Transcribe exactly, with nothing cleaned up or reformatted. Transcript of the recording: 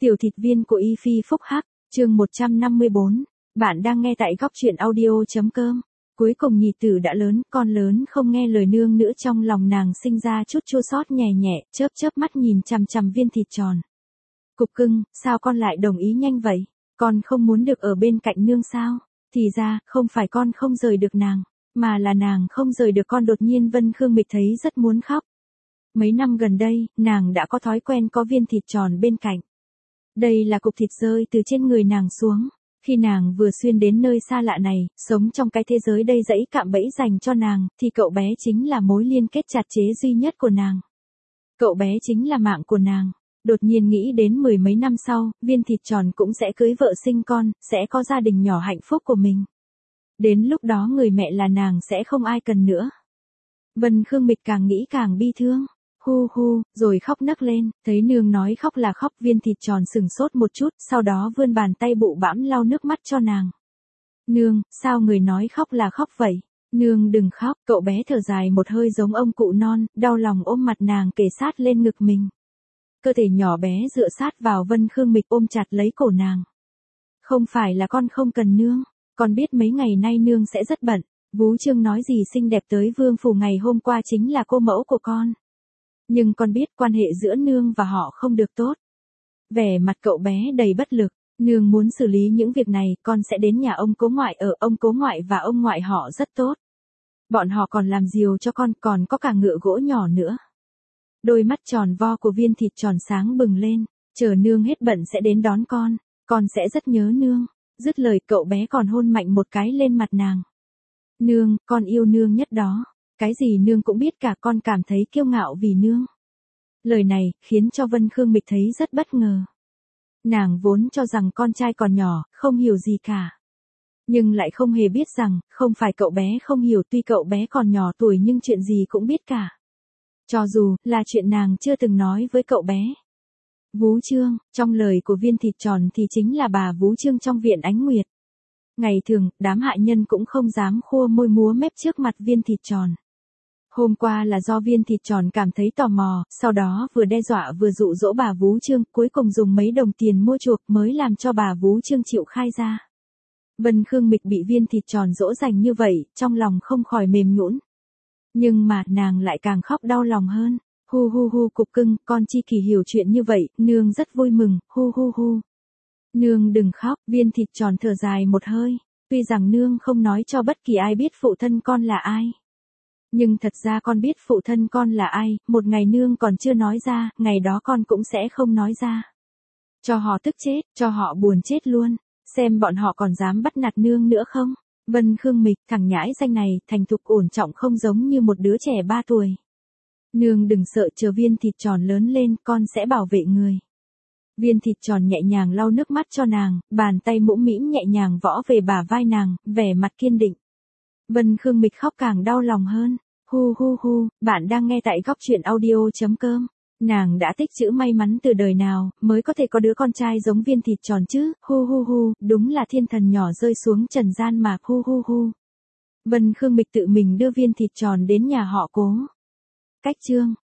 Tiểu thịt viên của Y Phi Phúc Hắc, chương một trăm năm mươi bốn. Bạn đang nghe tại góc truyện audio.com. Cuối cùng nhị tử đã lớn, con lớn không nghe lời nương nữa, trong lòng nàng sinh ra chút chua xót nhẹ nhẹ, chớp chớp mắt nhìn chằm chằm viên thịt tròn. Cục cưng, sao con lại đồng ý nhanh vậy? Con không muốn được ở bên cạnh nương sao? Thì ra, không phải con không rời được nàng, mà là nàng không rời được con. Đột nhiên Vân Khương Mịch thấy rất muốn khóc. Mấy năm gần đây, nàng đã có thói quen có viên thịt tròn bên cạnh. Đây là cục thịt rơi từ trên người nàng xuống. Khi nàng vừa xuyên đến nơi xa lạ này, sống trong cái thế giới đầy dẫy cạm bẫy dành cho nàng, thì cậu bé chính là mối liên kết chặt chẽ duy nhất của nàng. Cậu bé chính là mạng của nàng. Đột nhiên nghĩ đến mười mấy năm sau, viên thịt tròn cũng sẽ cưới vợ sinh con, sẽ có gia đình nhỏ hạnh phúc của mình. Đến lúc đó người mẹ là nàng sẽ không ai cần nữa. Vân Khương Mịch càng nghĩ càng bi thương. Hu hu, rồi khóc nấc lên, thấy nương nói khóc là khóc. Viên thịt tròn sừng sốt một chút, sau đó vươn bàn tay bụ bãm lau nước mắt cho nàng. Nương, sao người nói khóc là khóc vậy? Nương đừng khóc. Cậu bé thở dài một hơi giống ông cụ non, đau lòng ôm mặt nàng kề sát lên ngực mình. Cơ thể nhỏ bé dựa sát vào Vân Khương Mịch ôm chặt lấy cổ nàng. Không phải là con không cần nương, con biết mấy ngày nay nương sẽ rất bận. Vú Trương nói gì xinh đẹp tới vương phủ ngày hôm qua chính là cô mẫu của con. Nhưng con biết quan hệ giữa nương và họ không được tốt. Vẻ mặt cậu bé đầy bất lực. Nương muốn xử lý những việc này, con sẽ đến nhà ông cố ngoại ở. Ông cố ngoại và ông ngoại họ rất tốt. Bọn họ còn làm diều cho con, còn có cả ngựa gỗ nhỏ nữa. Đôi mắt tròn vo của viên thịt tròn sáng bừng lên. Chờ nương hết bận sẽ đến đón con. Con sẽ rất nhớ nương. Dứt lời cậu bé còn hôn mạnh một cái lên mặt nàng. Nương, con yêu nương nhất đó. Cái gì nương cũng biết cả, con cảm thấy kiêu ngạo vì nương. Lời này khiến cho Vân Khương Mịch thấy rất bất ngờ. Nàng vốn cho rằng con trai còn nhỏ, không hiểu gì cả. Nhưng lại không hề biết rằng, không phải cậu bé không hiểu, tuy cậu bé còn nhỏ tuổi nhưng chuyện gì cũng biết cả. Cho dù là chuyện nàng chưa từng nói với cậu bé. Vú Trương, trong lời của viên thịt tròn thì chính là bà Vú Trương trong viện Ánh Nguyệt. Ngày thường, đám hạ nhân cũng không dám khua môi múa mép trước mặt viên thịt tròn. Hôm qua là do viên thịt tròn cảm thấy tò mò, sau đó vừa đe dọa vừa dụ dỗ bà Vú Trương, cuối cùng dùng mấy đồng tiền mua chuộc mới làm cho bà Vú Trương chịu khai ra. Vân Khương Mịch bị viên thịt tròn dỗ dành như vậy, trong lòng không khỏi mềm nhũn. Nhưng mà nàng lại càng khóc đau lòng hơn. Hu hu hu, cục cưng, con chi kỳ hiểu chuyện như vậy, nương rất vui mừng. Hu hu hu. Nương đừng khóc. Viên thịt tròn thở dài một hơi. Tuy rằng nương không nói cho bất kỳ ai biết phụ thân con là ai. Nhưng thật ra con biết phụ thân con là ai. Một ngày nương còn chưa nói ra, ngày đó con cũng sẽ không nói ra. Cho họ tức chết, cho họ buồn chết luôn. Xem bọn họ còn dám bắt nạt nương nữa không. Vân Khương Mịch, thằng nhãi danh này, thành thục ổn trọng không giống như một đứa trẻ ba tuổi. Nương đừng sợ, chờ viên thịt tròn lớn lên, con sẽ bảo vệ người. Viên thịt tròn nhẹ nhàng lau nước mắt cho nàng, bàn tay mũm mĩm nhẹ nhàng võ về bả vai nàng, vẻ mặt kiên định. Vân Khương Mịch khóc càng đau lòng hơn. Hu hu hu, bạn đang nghe tại góc truyện audio.com. Nàng đã tích trữ may mắn từ đời nào, mới có thể có đứa con trai giống viên thịt tròn chứ. Hu hu hu, đúng là thiên thần nhỏ rơi xuống trần gian mà. Hu hu hu. Vân Khương Mịch tự mình đưa viên thịt tròn đến nhà họ Cố. Cách chương